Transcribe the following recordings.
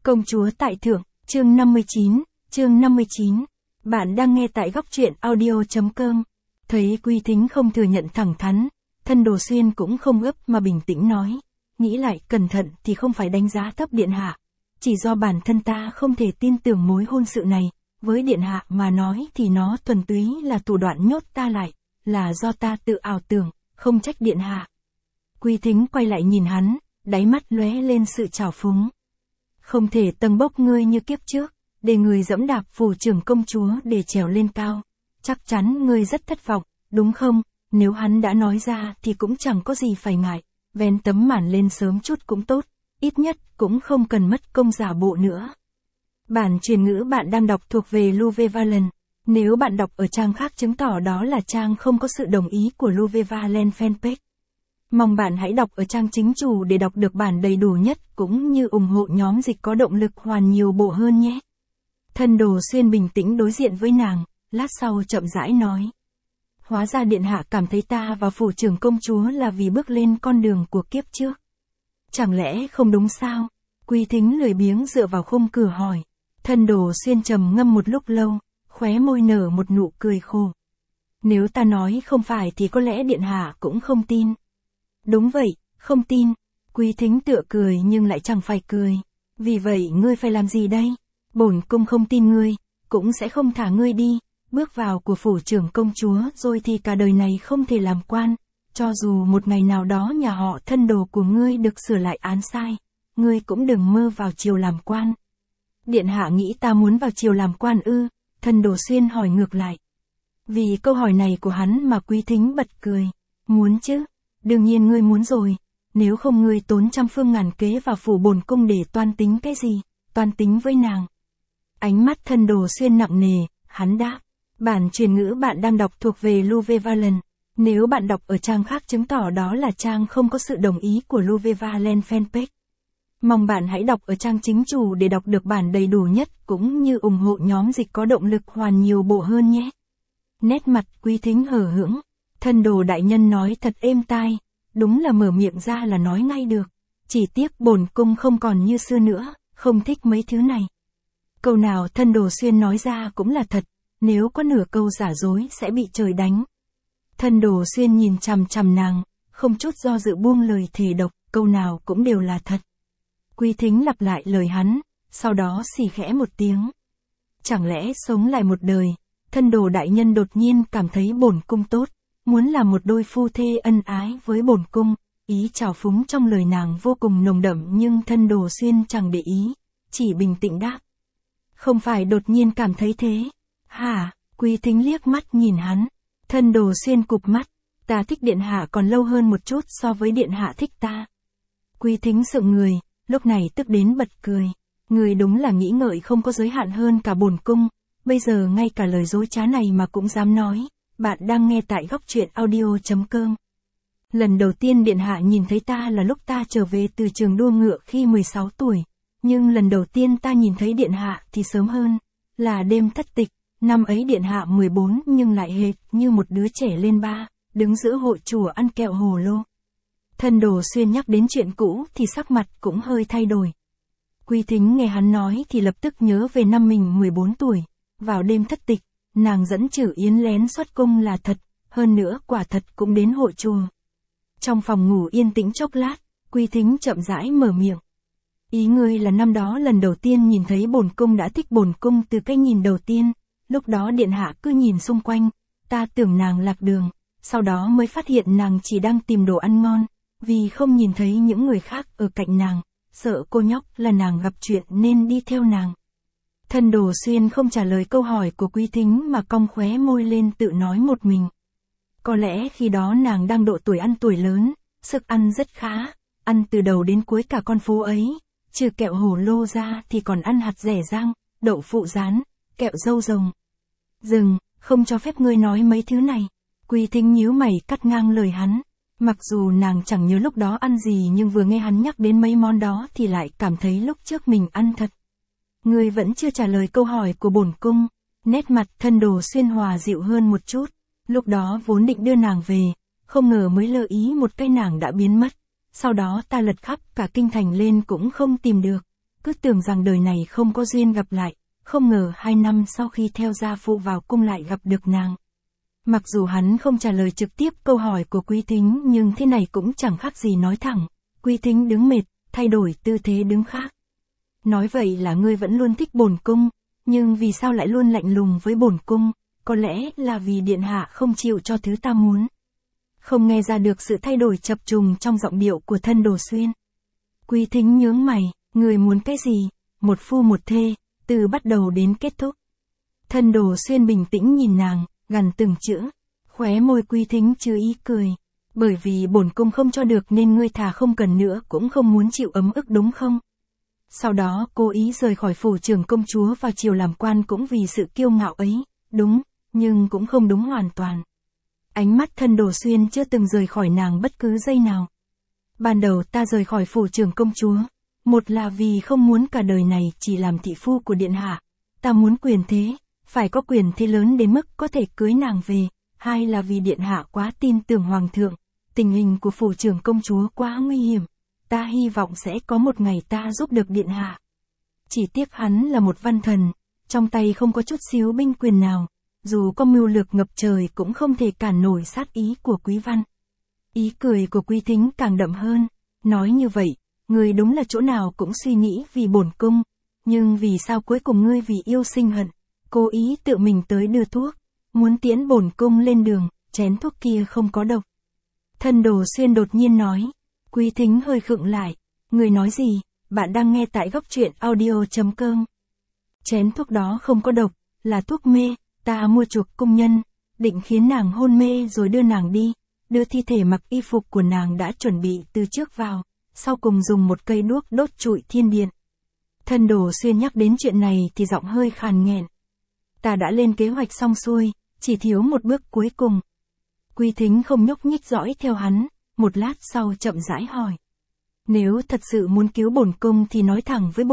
Công chúa tại thượng, chương 59. Bạn đang nghe tại góc truyện audio.com. Thấy Quy Thính không thừa nhận thẳng thắn, Thân Đồ Xuyên cũng không gấp mà bình tĩnh nói. Nghĩ lại cẩn thận thì không phải đánh giá thấp điện hạ. Chỉ do bản thân ta không thể tin tưởng mối hôn sự này, với điện hạ mà nói thì nó thuần túy là thủ đoạn nhốt ta lại, là do ta tự ảo tưởng, không trách điện hạ. Quy Thính quay lại nhìn hắn, đáy mắt lóe lên sự trào phúng. Không thể tâng bốc ngươi như kiếp trước, để người dẫm đạp phủ trưởng công chúa để trèo lên cao. Chắc chắn ngươi rất thất vọng, đúng không? Nếu hắn đã nói ra thì cũng chẳng có gì phải ngại, vén tấm màn lên sớm chút cũng tốt, ít nhất cũng không cần mất công giả bộ nữa. Bản truyền ngữ bạn đang đọc thuộc về Louve Valen. Nếu bạn đọc ở trang khác chứng tỏ đó là trang không có sự đồng ý của Louve Valen fanpage. Mong bạn hãy đọc ở trang chính chủ để đọc được bản đầy đủ nhất cũng như ủng hộ nhóm dịch có động lực hoàn nhiều bộ hơn nhé. Thân Đồ Xuyên bình tĩnh đối diện với nàng, lát sau chậm rãi nói. Hóa ra điện hạ cảm thấy ta và phủ trưởng công chúa là vì bước lên con đường của kiếp trước. Chẳng lẽ không đúng sao? Quy Thính lười biếng dựa vào khung cửa hỏi. Thân Đồ Xuyên trầm ngâm một lúc lâu, khóe môi nở một nụ cười khổ. Nếu ta nói không phải thì có lẽ điện hạ cũng không tin. Đúng vậy, không tin. Quy Thính tựa cười nhưng lại chẳng phải cười. Vì vậy ngươi phải làm gì đây? Bổn cung không tin ngươi, cũng sẽ không thả ngươi đi. Bước vào của phủ trưởng công chúa rồi thì cả đời này không thể làm quan. Cho dù một ngày nào đó nhà họ Thân Đồ của ngươi được sửa lại án sai, ngươi cũng đừng mơ vào triều làm quan. Điện hạ nghĩ ta muốn vào triều làm quan ư? Thân Đồ Xuyên hỏi ngược lại. Vì câu hỏi này của hắn mà Quy Thính bật cười. Muốn chứ? Đương nhiên ngươi muốn rồi. Nếu không ngươi tốn trăm phương ngàn kế vào phủ bổn cung để toan tính cái gì? Toan tính với nàng. Ánh mắt Thân Đồ Xuyên nặng nề, hắn đáp. Bản truyền ngữ bạn đang đọc thuộc về Louve Valen. Nếu bạn đọc ở trang khác chứng tỏ đó là trang không có sự đồng ý của Louve Valen fanpage. Mong bạn hãy đọc ở trang chính chủ để đọc được bản đầy đủ nhất cũng như ủng hộ nhóm dịch có động lực hoàn nhiều bộ hơn nhé. Nét mặt Quy Thính hờ hững. Thân Đồ đại nhân nói thật êm tai, đúng là mở miệng ra là nói ngay được. Chỉ tiếc bổn cung không còn như xưa nữa, không thích mấy thứ này. Câu nào Thân Đồ Xuyên nói ra cũng là thật, nếu có nửa câu giả dối sẽ bị trời đánh. Thân Đồ Xuyên nhìn chằm chằm nàng, không chút do dự buông lời thề độc, câu nào cũng đều là thật. Quy Thính lặp lại lời hắn, sau đó xì khẽ một tiếng. Chẳng lẽ sống lại một đời, Thân Đồ đại nhân đột nhiên cảm thấy bổn cung tốt, muốn làm một đôi phu thê ân ái với bổn cung. Ý trào phúng trong lời nàng vô cùng nồng đậm nhưng Thân Đồ Xuyên chẳng để ý, chỉ bình tĩnh đáp. Không phải đột nhiên cảm thấy thế. Hả? Quy Thính liếc mắt nhìn hắn. Thân Đồ Xuyên cụp mắt. Ta thích điện hạ còn lâu hơn một chút so với điện hạ thích ta. Quy Thính sượng người, lúc này tức đến bật cười. Người đúng là nghĩ ngợi không có giới hạn hơn cả bổn cung. Bây giờ ngay cả lời dối trá này mà cũng dám nói. Bạn đang nghe tại góc truyện audio.com. Lần đầu tiên điện hạ nhìn thấy ta là lúc ta trở về từ trường đua ngựa khi 16 tuổi. Nhưng lần đầu tiên ta nhìn thấy điện hạ thì sớm hơn. Là đêm thất tịch. Năm ấy điện hạ 14 nhưng lại hệt như một đứa trẻ lên 3, đứng giữa hội chùa ăn kẹo hồ lô. Thân Đồ Xuyên nhắc đến chuyện cũ thì sắc mặt cũng hơi thay đổi. Quy Thính nghe hắn nói thì lập tức nhớ về năm mình 14 tuổi. Vào đêm thất tịch, nàng dẫn Trử Yến lén xuất cung là thật, hơn nữa quả thật cũng đến hội chùa. Trong phòng ngủ yên tĩnh chốc lát, Quy Thính chậm rãi mở miệng. Ý ngươi là năm đó lần đầu tiên nhìn thấy bổn cung đã thích bổn cung từ cái nhìn đầu tiên. Lúc đó điện hạ cứ nhìn xung quanh, ta tưởng nàng lạc đường, sau đó mới phát hiện nàng chỉ đang tìm đồ ăn ngon, vì không nhìn thấy những người khác ở cạnh nàng, sợ cô nhóc là nàng gặp chuyện nên đi theo nàng. Thân Đồ Xuyên không trả lời câu hỏi của Quy Thính mà cong khóe môi lên tự nói một mình. Có lẽ khi đó nàng đang độ tuổi ăn tuổi lớn, sức ăn rất khá, ăn từ đầu đến cuối cả con phố ấy, trừ kẹo hồ lô ra thì còn ăn hạt dẻ rang, đậu phụ rán, kẹo dâu rồng. Dừng, không cho phép ngươi nói mấy thứ này. Quy Thính nhíu mày cắt ngang lời hắn. Mặc dù nàng chẳng nhớ lúc đó ăn gì nhưng vừa nghe hắn nhắc đến mấy món đó thì lại cảm thấy lúc trước mình ăn thật. Ngươi vẫn chưa trả lời câu hỏi của bổn cung. Nét mặt Thân Đồ Xuyên hòa dịu hơn một chút. Lúc đó vốn định đưa nàng về, không ngờ mới lơ ý một cái nàng đã biến mất. Sau đó ta lật khắp cả kinh thành lên cũng không tìm được. cứ tưởng rằng đời này không có duyên gặp lại, không ngờ 2 năm sau khi theo gia phụ vào cung lại gặp được nàng. Mặc dù hắn không trả lời trực tiếp câu hỏi của Quý Thính nhưng thế này cũng chẳng khác gì nói thẳng. Quý Thính đứng mệt, thay đổi tư thế đứng khác. Nói vậy là ngươi vẫn luôn thích bổn cung, nhưng vì sao lại luôn lạnh lùng với bổn cung, có lẽ là vì điện hạ không chịu cho thứ ta muốn. Không nghe ra được sự thay đổi chập trùng trong giọng điệu của Thân Đồ Xuyên. Quý Thính nhướng mày, người muốn cái gì? Một phu một thê, từ bắt đầu đến kết thúc. Thân Đồ Xuyên bình tĩnh nhìn nàng, gằn từng chữ. Khóe môi Quý Thính chứa ý cười. Bởi vì bổn cung không cho được nên ngươi thà không cần nữa cũng không muốn chịu ấm ức đúng không? Sau đó cố ý rời khỏi phủ trưởng công chúa vào triều làm quan cũng vì sự kiêu ngạo ấy. Đúng, nhưng cũng không đúng hoàn toàn. Ánh mắt Thân Đồ Xuyên chưa từng rời khỏi nàng bất cứ giây nào. Ban đầu ta rời khỏi phủ trưởng công chúa. Một là vì không muốn cả đời này chỉ làm thị phu của điện hạ. Ta muốn quyền thế, phải có quyền thế lớn đến mức có thể cưới nàng về. Hai là vì điện hạ quá tin tưởng hoàng thượng. Tình hình của phủ trưởng công chúa quá nguy hiểm. Ta hy vọng sẽ có một ngày ta giúp được điện hạ. Chỉ tiếc hắn là một văn thần, trong tay không có chút xíu binh quyền nào. Dù có mưu lược ngập trời cũng không thể cản nổi sát ý của Quý Văn. Ý cười của Quý Thính càng đậm hơn. Nói như vậy, ngươi đúng là chỗ nào cũng suy nghĩ vì bổn cung. Nhưng vì sao cuối cùng ngươi vì yêu sinh hận, cố ý tự mình tới đưa thuốc, muốn tiễn bổn cung lên đường, chén thuốc kia không có độc. Thân Đồ Xuyên đột nhiên nói. Quý Thính hơi khựng lại. Người nói gì? Bạn đang nghe tại góc truyện audio.com. Chén thuốc đó không có độc, là thuốc mê. Ta mua chuộc cung nhân, định khiến nàng hôn mê rồi đưa nàng đi, đưa thi thể mặc y phục của nàng đã chuẩn bị từ trước vào, sau cùng dùng một cây đuốc đốt trụi thiên điện. Thân Đồ Xuyên nhắc đến chuyện này thì giọng hơi khàn nghẹn. Ta đã lên kế hoạch xong xuôi, chỉ thiếu một bước cuối cùng. Quý Thính không nhúc nhích dõi theo hắn, một lát sau chậm rãi hỏi. Nếu thật sự muốn cứu bổn cung thì nói thẳng với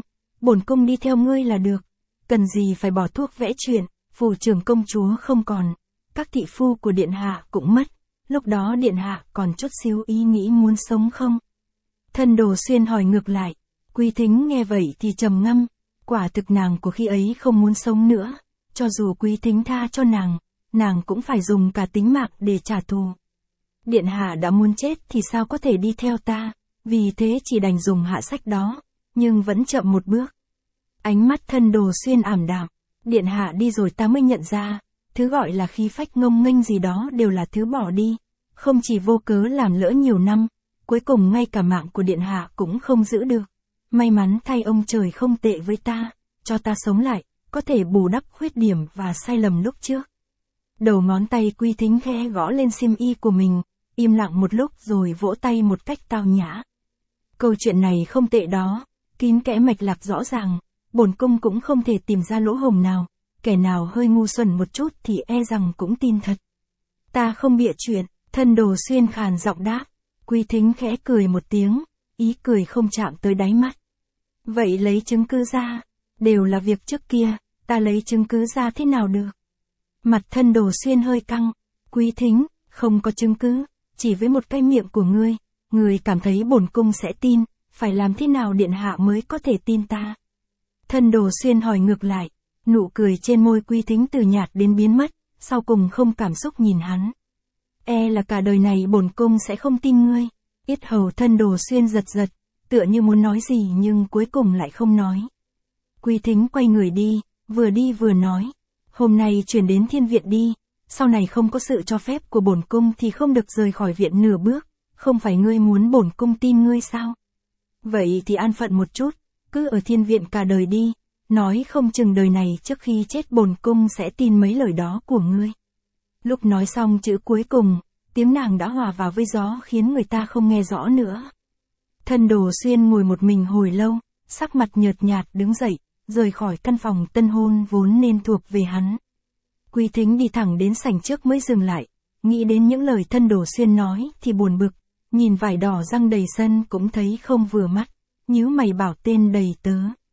bổn cung đi theo ngươi là được, cần gì phải bỏ thuốc vẽ chuyện. Phủ trưởng công chúa không còn, các thị phu của điện hạ cũng mất, lúc đó điện hạ còn chút xíu ý nghĩ muốn sống không? Thân Đồ Xuyên hỏi ngược lại. Quý Thính nghe vậy thì trầm ngâm, quả thực nàng của khi ấy không muốn sống nữa, cho dù Quý Thính tha cho nàng cũng phải dùng cả tính mạng để trả thù. Điện hạ đã muốn chết thì sao có thể đi theo ta, vì thế chỉ đành dùng hạ sách đó, nhưng vẫn chậm một bước. Ánh mắt Thân Đồ Xuyên ảm đạm. Điện hạ đi rồi ta mới nhận ra, thứ gọi là khí phách ngông nghênh gì đó đều là thứ bỏ đi, không chỉ vô cớ làm lỡ nhiều năm, cuối cùng ngay cả mạng của điện hạ cũng không giữ được. May mắn thay ông trời không tệ với ta, cho ta sống lại, có thể bù đắp khuyết điểm và sai lầm lúc trước. Đầu ngón tay Quý Thính khẽ gõ lên xiêm y của mình, im lặng một lúc rồi vỗ tay một cách tao nhã. Câu chuyện này không tệ đó, kín kẽ mạch lạc rõ ràng. Bổn cung cũng không thể tìm ra lỗ hổng nào, kẻ nào hơi ngu xuẩn một chút thì e rằng cũng tin thật. Ta không bịa chuyện, Thân Đồ Xuyên khàn giọng đáp. Quý Thính khẽ cười một tiếng, ý cười không chạm tới đáy mắt. Vậy lấy chứng cứ ra, đều là việc trước kia, ta lấy chứng cứ ra thế nào được? Mặt Thân Đồ Xuyên hơi căng. Quý Thính, không có chứng cứ, chỉ với một cái miệng của ngươi cảm thấy bổn cung sẽ tin, phải làm thế nào điện hạ mới có thể tin ta? Thân Đồ Xuyên hỏi ngược lại, nụ cười trên môi Quý Thính từ nhạt đến biến mất, sau cùng không cảm xúc nhìn hắn. E là cả đời này bổn cung sẽ không tin ngươi. Yết hầu Thân Đồ Xuyên giật giật, tựa như muốn nói gì nhưng cuối cùng lại không nói. Quý Thính quay người đi vừa nói, hôm nay chuyển đến thiên viện đi, sau này không có sự cho phép của bổn cung thì không được rời khỏi viện nửa bước, không phải ngươi muốn bổn cung tin ngươi sao? Vậy thì an phận một chút. Cứ ở thiên viện cả đời đi, nói không chừng đời này trước khi chết bổn cung sẽ tin mấy lời đó của ngươi. Lúc nói xong chữ cuối cùng, tiếng nàng đã hòa vào với gió khiến người ta không nghe rõ nữa. Thân Đồ Xuyên ngồi một mình hồi lâu, sắc mặt nhợt nhạt đứng dậy, rời khỏi căn phòng tân hôn vốn nên thuộc về hắn. Quý Thính đi thẳng đến sảnh trước mới dừng lại, nghĩ đến những lời Thân Đồ Xuyên nói thì buồn bực, nhìn vải đỏ răng đầy sân cũng thấy không vừa mắt. Nhíu mày bảo tên đầy tớ.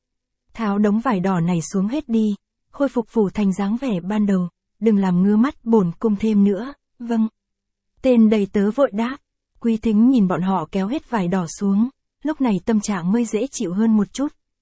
Tháo đống vải đỏ này xuống hết đi, khôi phục phủ thành dáng vẻ ban đầu, đừng làm ngứa mắt bổn cung thêm nữa. Vâng. Tên đầy tớ vội đáp. Quý Thính nhìn bọn họ kéo hết vải đỏ xuống, lúc này tâm trạng mới dễ chịu hơn một chút,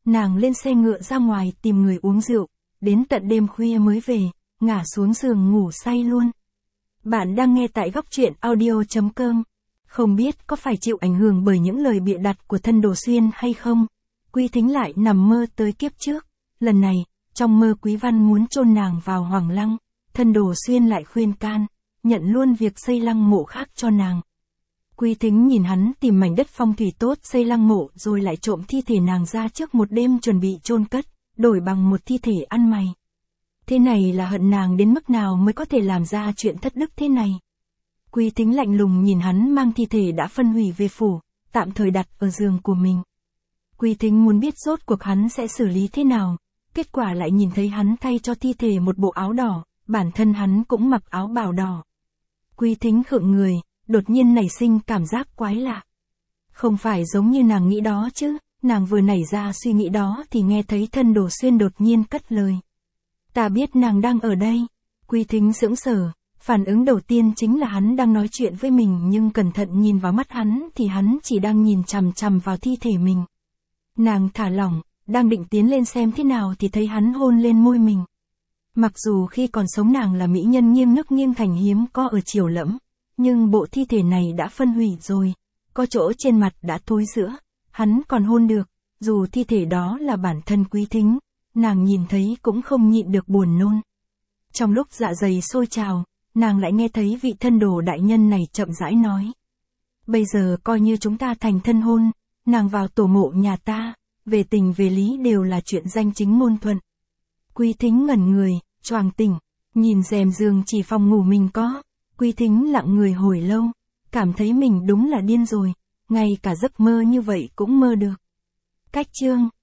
nàng lên xe ngựa ra ngoài tìm người uống rượu, đến tận đêm khuya mới về, ngả xuống giường ngủ say luôn. Bạn đang nghe tại góc truyện audio.com. Không biết có phải chịu ảnh hưởng bởi những lời bịa đặt của thân Đồ Xuyên hay không? Quý Thính lại nằm mơ tới kiếp trước. Lần này, trong mơ Quý Văn muốn chôn nàng vào Hoàng Lăng, thân Đồ Xuyên lại khuyên can, nhận luôn việc xây lăng mộ khác cho nàng. Quý Thính nhìn hắn tìm mảnh đất phong thủy tốt xây lăng mộ rồi lại trộm thi thể nàng ra trước một đêm chuẩn bị chôn cất, đổi bằng một thi thể ăn mày. Thế này là hận nàng đến mức nào mới có thể làm ra chuyện thất đức thế này. Quý Thính lạnh lùng nhìn hắn mang thi thể đã phân hủy về phủ, tạm thời đặt ở giường của mình. Quý Thính muốn biết rốt cuộc hắn sẽ xử lý thế nào, kết quả lại nhìn thấy hắn thay cho thi thể một bộ áo đỏ, bản thân hắn cũng mặc áo bào đỏ. Quý Thính khựng người, đột nhiên nảy sinh cảm giác quái lạ. Không phải giống như nàng nghĩ đó chứ, nàng vừa nảy ra suy nghĩ đó thì nghe thấy thân Đồ Xuyên đột nhiên cất lời. Ta biết nàng đang ở đây. Quý Thính sững sờ, phản ứng đầu tiên chính là hắn đang nói chuyện với mình nhưng cẩn thận nhìn vào mắt hắn thì hắn chỉ đang nhìn chằm chằm vào thi thể mình. Nàng thả lỏng, đang định tiến lên xem thế nào thì thấy hắn hôn lên môi mình. Mặc dù khi còn sống nàng là mỹ nhân nghiêng nước nghiêng thành hiếm có ở Triều Lẫm, nhưng bộ thi thể này đã phân hủy rồi, có chỗ trên mặt đã thối rữa, hắn còn hôn được, dù thi thể đó là bản thân Quý Thính, nàng nhìn thấy cũng không nhịn được buồn nôn. Trong lúc dạ dày sôi trào, nàng lại nghe thấy vị thân Đồ đại nhân này chậm rãi nói. Bây giờ coi như chúng ta thành thân hôn, nàng vào tổ mộ nhà ta, về tình về lý đều là chuyện danh chính ngôn thuận. Quý Thính ngẩn người, choàng tỉnh, nhìn rèm giường chỉ phòng ngủ mình có. Quý Thính lặng người hồi lâu, cảm thấy mình đúng là điên rồi, ngay cả giấc mơ như vậy cũng mơ được. Cách chương